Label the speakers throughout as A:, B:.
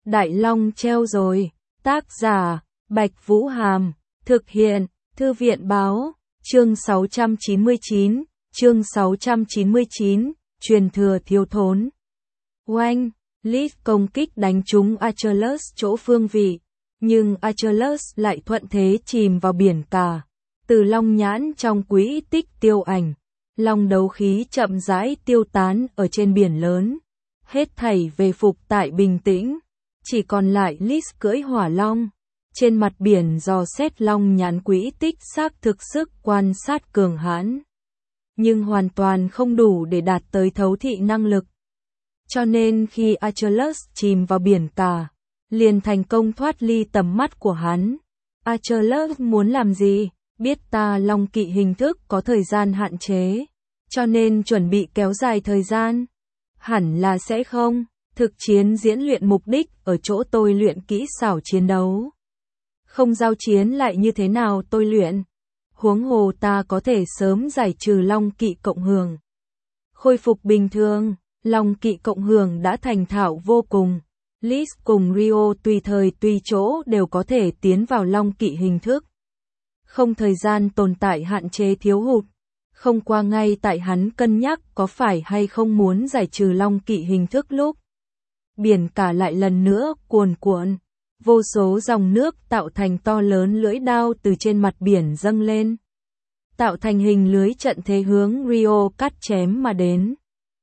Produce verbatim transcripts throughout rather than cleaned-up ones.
A: Đại Long treo rồi. Tác giả, Bạch Vũ Hàm. Thực hiện, Thư viện Báo. Chương sáu trăm chín mươi chín. Chương sáu trăm chín mươi chín. Truyền thừa thiếu thốn. Oanh, Lys công kích đánh trúng Achilles chỗ phương vị. Nhưng Achilles lại thuận thế chìm vào biển cả. Từ long nhãn trong quỹ tích tiêu ảnh. Long đấu khí chậm rãi tiêu tán ở trên biển lớn. Hết thảy về phục tại bình tĩnh. Chỉ còn lại Lys cưỡi hỏa long. Trên mặt biển dò xét long nhãn quỹ tích xác thực sức quan sát cường hãn. Nhưng hoàn toàn không đủ để đạt tới thấu thị năng lực. Cho nên khi Achilles chìm vào biển cả, liền thành công thoát ly tầm mắt của hắn. Achilles muốn làm gì? Biết ta long kỵ hình thức có thời gian hạn chế, cho nên chuẩn bị kéo dài thời gian. Hẳn là sẽ không. Thực chiến diễn luyện mục đích ở chỗ tôi luyện kỹ xảo chiến đấu. Không giao chiến lại như thế nào tôi luyện. Huống hồ ta có thể sớm giải trừ long kỵ cộng hưởng. Khôi phục bình thường, long kỵ cộng hưởng đã thành thạo vô cùng. Lys cùng Rio tùy thời tùy chỗ đều có thể tiến vào long kỵ hình thức. Không thời gian tồn tại hạn chế thiếu hụt. Không qua ngay tại hắn cân nhắc có phải hay không muốn giải trừ long kỵ hình thức lúc. Biển cả lại lần nữa cuồn cuộn. Vô số dòng nước tạo thành to lớn lưỡi đao từ trên mặt biển dâng lên. Tạo thành hình lưới trận thế hướng Rio cắt chém mà đến.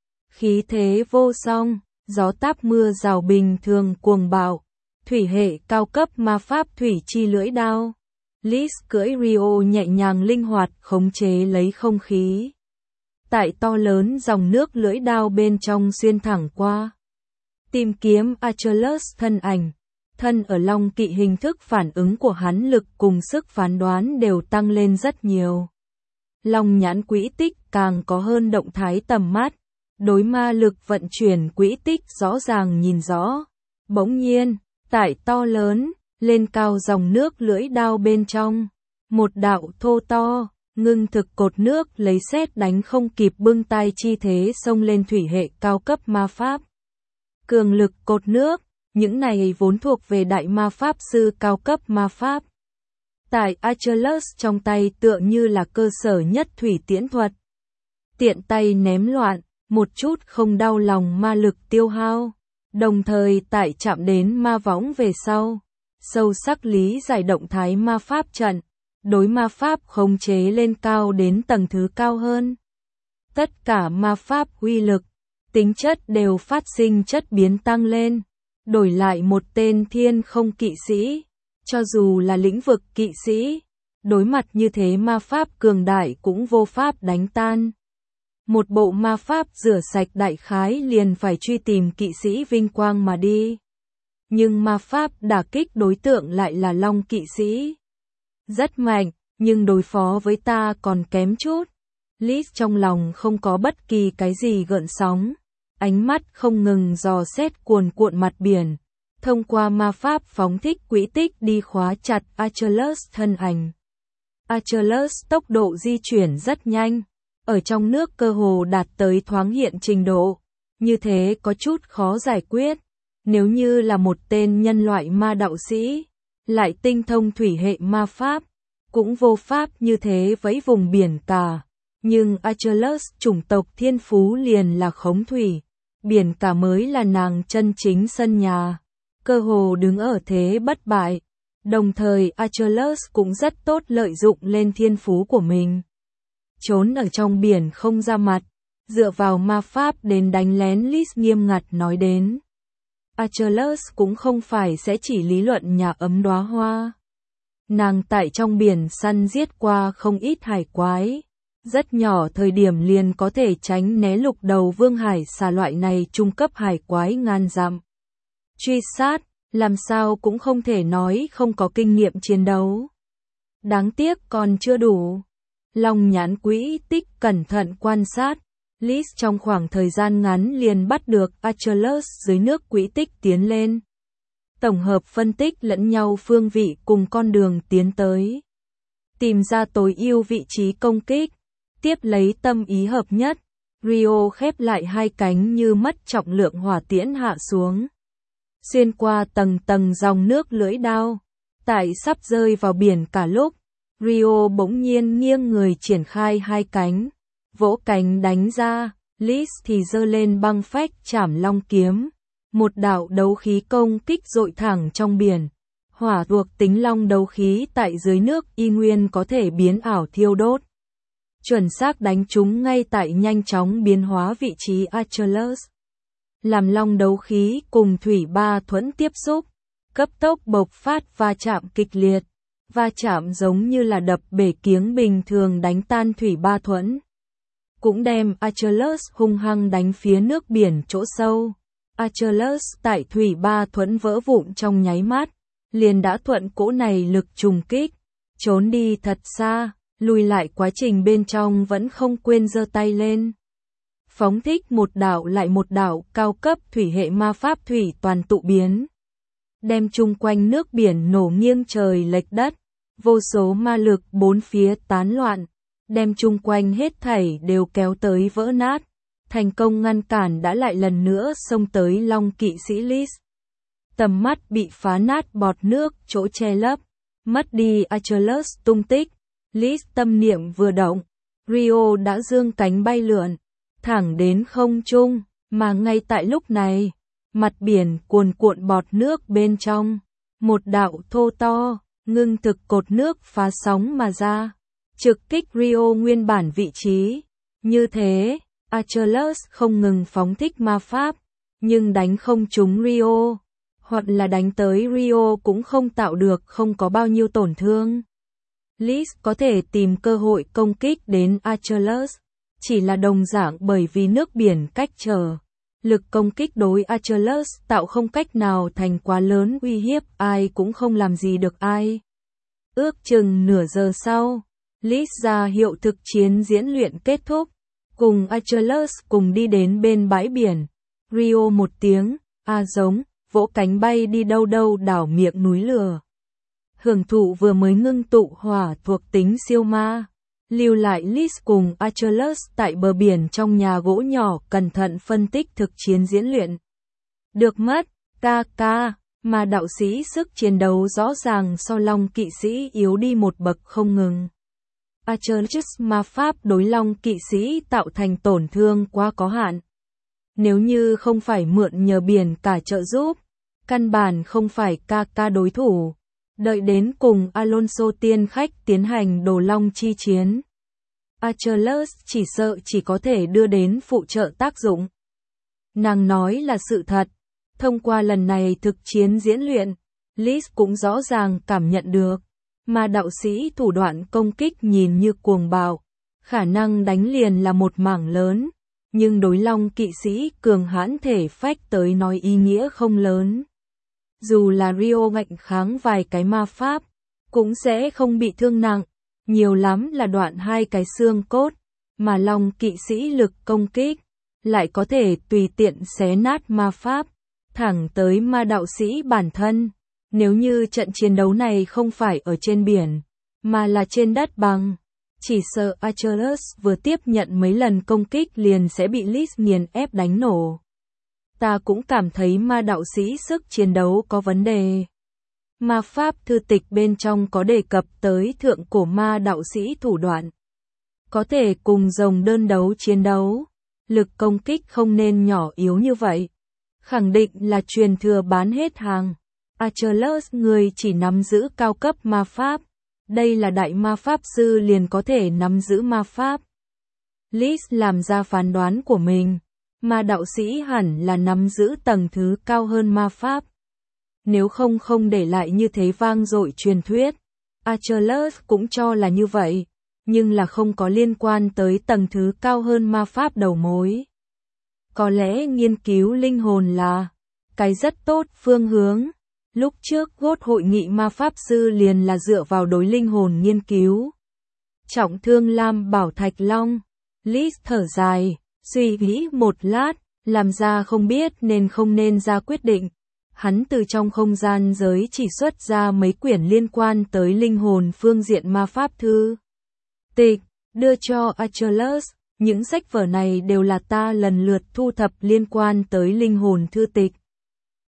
A: Khí thế vô song, gió táp mưa rào bình thường cuồng bạo. Thủy hệ cao cấp ma pháp thủy chi lưỡi đao. Lys cưỡi Rio nhẹ nhàng linh hoạt khống chế lấy không khí. Tại to lớn dòng nước lưỡi đao bên trong xuyên thẳng qua. Tìm kiếm Achilles thân ảnh. Thân ở long kỵ hình thức phản ứng của hắn lực cùng sức phán đoán đều tăng lên rất nhiều. Long nhãn quỹ tích càng có hơn động thái tầm mắt. Đối ma lực vận chuyển quỹ tích rõ ràng nhìn rõ. Bỗng nhiên, tại to lớn, lên cao dòng nước lưỡi đao bên trong. Một đạo thô to, ngưng thực cột nước lấy sét đánh không kịp bưng tay chi thế xông lên thủy hệ cao cấp ma pháp. Cường lực cột nước, những này vốn thuộc về đại ma pháp sư cao cấp ma pháp. Tại Achilles trong tay tựa như là cơ sở nhất thủy tiễn thuật. Tiện tay ném loạn, một chút không đau lòng ma lực tiêu hao. Đồng thời tại chạm đến ma võng về sau. Sâu sắc lý giải động thái ma pháp trận. Đối ma pháp khống chế lên cao đến tầng thứ cao hơn. Tất cả ma pháp uy lực, tính chất đều phát sinh chất biến tăng lên. Đổi lại một tên thiên không kỵ sĩ, cho dù là lĩnh vực kỵ sĩ, đối mặt như thế ma pháp cường đại cũng vô pháp đánh tan. Một bộ ma pháp rửa sạch đại khái liền phải truy tìm kỵ sĩ vinh quang mà đi. Nhưng ma pháp đả kích đối tượng lại là long kỵ sĩ. Rất mạnh, nhưng đối phó với ta còn kém chút. Lys trong lòng không có bất kỳ cái gì gợn sóng. Ánh mắt không ngừng dò xét cuồn cuộn mặt biển. Thông qua ma pháp phóng thích quỹ tích đi khóa chặt Achilles thân ảnh. Achilles tốc độ di chuyển rất nhanh. Ở trong nước cơ hồ đạt tới thoáng hiện trình độ. Như thế có chút khó giải quyết. Nếu như là một tên nhân loại ma đạo sĩ, lại tinh thông thủy hệ ma pháp, cũng vô pháp như thế với vùng biển cả. Nhưng Achilles chủng tộc thiên phú liền là khống thủy. Biển cả mới là nàng chân chính sân nhà. Cơ hồ đứng ở thế bất bại. Đồng thời Achilles cũng rất tốt lợi dụng lên thiên phú của mình. Trốn ở trong biển không ra mặt. Dựa vào ma pháp đến đánh lén Lys nghiêm ngặt nói đến. Achilles cũng không phải sẽ chỉ lý luận nhà ấm đóa hoa. Nàng tại trong biển săn giết qua không ít hải quái. Rất nhỏ thời điểm liền có thể tránh né lục đầu vương hải xà loại này trung cấp hải quái ngàn dặm. Truy sát, làm sao cũng không thể nói không có kinh nghiệm chiến đấu. Đáng tiếc còn chưa đủ. Long nhãn quỹ tích cẩn thận quan sát. Lys trong khoảng thời gian ngắn liền bắt được Achilles dưới nước quỹ tích tiến lên. Tổng hợp phân tích lẫn nhau phương vị cùng con đường tiến tới. Tìm ra tối ưu vị trí công kích. Tiếp lấy tâm ý hợp nhất. Rio khép lại hai cánh như mất trọng lượng hỏa tiễn hạ xuống. xuyên qua tầng tầng dòng nước lưỡi đao. Tại sắp rơi vào biển cả lúc, Rio bỗng nhiên nghiêng người triển khai hai cánh, vỗ cánh đánh ra, Liz thì giơ lên băng phách chảm long kiếm. Một đạo đấu khí công kích dội thẳng trong biển. Hỏa thuộc tính long đấu khí tại dưới nước y nguyên có thể biến ảo thiêu đốt. Chuẩn xác đánh trúng ngay tại nhanh chóng biến hóa vị trí Achilles. Làm long đấu khí cùng thủy ba thuẫn tiếp xúc, cấp tốc bộc phát va chạm kịch liệt. Va chạm giống như là đập bể kiếng bình thường đánh tan thủy ba thuẫn. Cũng đem Achilles hung hăng đánh phía nước biển chỗ sâu. Achilles tại thủy ba thuẫn vỡ vụn trong nháy mắt, liền đã thuận cỗ này lực trùng kích, trốn đi thật xa, lùi lại quá trình bên trong vẫn không quên giơ tay lên. Phóng thích một đạo lại một đạo cao cấp thủy hệ ma pháp thủy toàn tụ biến. Đem chung quanh nước biển nổ nghiêng trời lệch đất, vô số ma lực bốn phía tán loạn, đem chung quanh hết thảy đều kéo tới vỡ nát, thành công ngăn cản đã lại lần nữa xông tới long kỵ sĩ Liz. Tầm mắt bị phá nát bọt nước chỗ che lấp, mất đi Achilles tung tích, Liz tâm niệm vừa động, Rio đã dương cánh bay lượn, thẳng đến không trung, mà ngay tại lúc này, mặt biển cuồn cuộn bọt nước bên trong, một đạo thô to, ngưng thực cột nước phá sóng mà ra, trực kích Rio nguyên bản vị trí. Như thế, Achilles không ngừng phóng thích ma pháp, nhưng đánh không trúng Rio, hoặc là đánh tới Rio cũng không tạo được không có bao nhiêu tổn thương. Liz có thể tìm cơ hội công kích đến Achilles, chỉ là đồng dạng bởi vì nước biển cách trở. Lực công kích đối Achilles tạo không cách nào thành quá lớn uy hiếp, ai cũng không làm gì được ai. Ước chừng nửa giờ sau, Liz ra hiệu thực chiến diễn luyện kết thúc, cùng Achilles cùng đi đến bên bãi biển. Rio một tiếng, a giống, vỗ cánh bay đi đâu đâu đảo miệng núi lửa. Hưởng thụ vừa mới ngưng tụ hỏa thuộc tính siêu ma. Lưu lại Liz cùng Achilles tại bờ biển trong nhà gỗ nhỏ cẩn thận phân tích thực chiến diễn luyện. Được mất, ca ca, mà đạo sĩ sức chiến đấu rõ ràng so long kỵ sĩ yếu đi một bậc không ngừng. Achilles ma pháp đối long kỵ sĩ tạo thành tổn thương quá có hạn. Nếu như không phải mượn nhờ biển cả trợ giúp, căn bản không phải ca ca đối thủ. Đợi đến cùng Alonso tiên khách tiến hành đồ long chi chiến, Achilles chỉ sợ chỉ có thể đưa đến phụ trợ tác dụng. Nàng nói là sự thật. Thông qua lần này thực chiến diễn luyện, Liz cũng rõ ràng cảm nhận được, mà đạo sĩ thủ đoạn công kích nhìn như cuồng bạo, khả năng đánh liền là một mảng lớn, nhưng đối long kỵ sĩ cường hãn thể phách tới nói ý nghĩa không lớn. Dù là Rio ngạnh kháng vài cái ma pháp, cũng sẽ không bị thương nặng, nhiều lắm là đoạn hai cái xương cốt, mà long kỵ sĩ lực công kích, lại có thể tùy tiện xé nát ma pháp, thẳng tới ma đạo sĩ bản thân. Nếu như trận chiến đấu này không phải ở trên biển, mà là trên đất bằng, chỉ sợ Achilles vừa tiếp nhận mấy lần công kích liền sẽ bị Liz nghiền ép đánh nổ. Ta cũng cảm thấy ma đạo sĩ sức chiến đấu có vấn đề. Ma pháp thư tịch bên trong có đề cập tới thượng cổ ma đạo sĩ thủ đoạn. Có thể cùng rồng đơn đấu chiến đấu, lực công kích không nên nhỏ yếu như vậy. Khẳng định là truyền thừa bán hết hàng. Achilles người chỉ nắm giữ cao cấp ma pháp. Đây là đại ma pháp sư liền có thể nắm giữ ma pháp. Liz làm ra phán đoán của mình. Ma đạo sĩ hẳn là nắm giữ tầng thứ cao hơn ma pháp. Nếu không không để lại như thế vang dội truyền thuyết. Achilles cũng cho là như vậy, nhưng là không có liên quan tới tầng thứ cao hơn ma pháp đầu mối. Có lẽ nghiên cứu linh hồn là cái rất tốt phương hướng. Lúc trước gốt hội nghị ma pháp sư liền là dựa vào đối linh hồn nghiên cứu. Trọng thương Lam Bảo Thạch Long. Liz thở dài, suy nghĩ một lát, làm ra không biết nên không nên ra quyết định. Hắn từ trong không gian giới chỉ xuất ra mấy quyển liên quan tới linh hồn phương diện ma pháp thư tịch, đưa cho Achilles. Những sách vở này đều là ta lần lượt thu thập liên quan tới linh hồn thư tịch.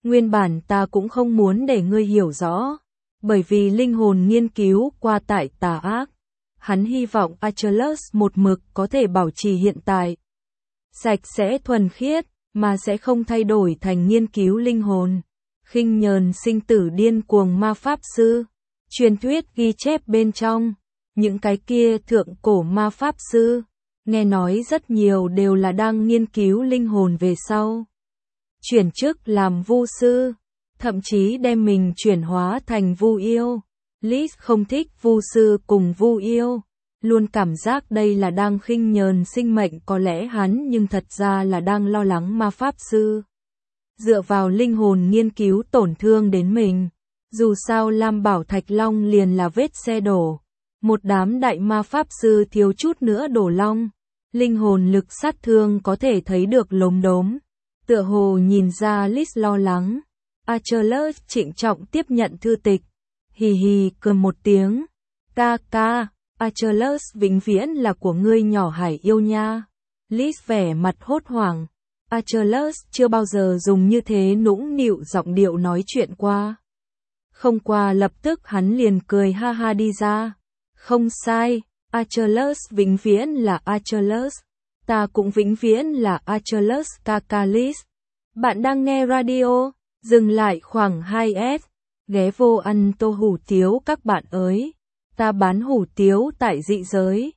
A: Nguyên bản ta cũng không muốn để ngươi hiểu rõ, bởi vì linh hồn nghiên cứu qua tại tà ác. Hắn hy vọng Achilles một mực có thể bảo trì hiện tại sạch sẽ thuần khiết, mà sẽ không thay đổi thành nghiên cứu linh hồn, khinh nhờn sinh tử điên cuồng ma pháp sư. Truyền thuyết ghi chép bên trong, những cái kia thượng cổ ma pháp sư, nghe nói rất nhiều đều là đang nghiên cứu linh hồn về sau. Chuyển chức làm vu sư, thậm chí đem mình chuyển hóa thành vu yêu. Liz không thích vu sư cùng vu yêu, luôn cảm giác đây là đang khinh nhờn sinh mệnh, có lẽ hắn nhưng thật ra là đang lo lắng ma pháp sư dựa vào linh hồn nghiên cứu tổn thương đến mình. Dù sao Lam Bảo Thạch Long liền là vết xe đổ, một đám đại ma pháp sư thiếu chút nữa đổ long, linh hồn lực sát thương có thể thấy được lốm đốm. Tựa hồ nhìn ra Liz lo lắng, Achilles trịnh trọng tiếp nhận thư tịch, hì hì cười một tiếng, ca ca, Achilles vĩnh viễn là của ngươi nhỏ hải yêu nha. Liz vẻ mặt hốt hoảng, Achilles chưa bao giờ dùng như thế nũng nịu giọng điệu nói chuyện qua. Không qua lập tức hắn liền cười ha ha đi ra, không sai, Achilles vĩnh viễn là Achilles, ta cũng vĩnh viễn là Achilles ca ca. Liz, bạn đang nghe radio, dừng lại khoảng hai S, ghé vô ăn tô hủ tiếu các bạn ơi, ta bán hủ tiếu tại dị giới.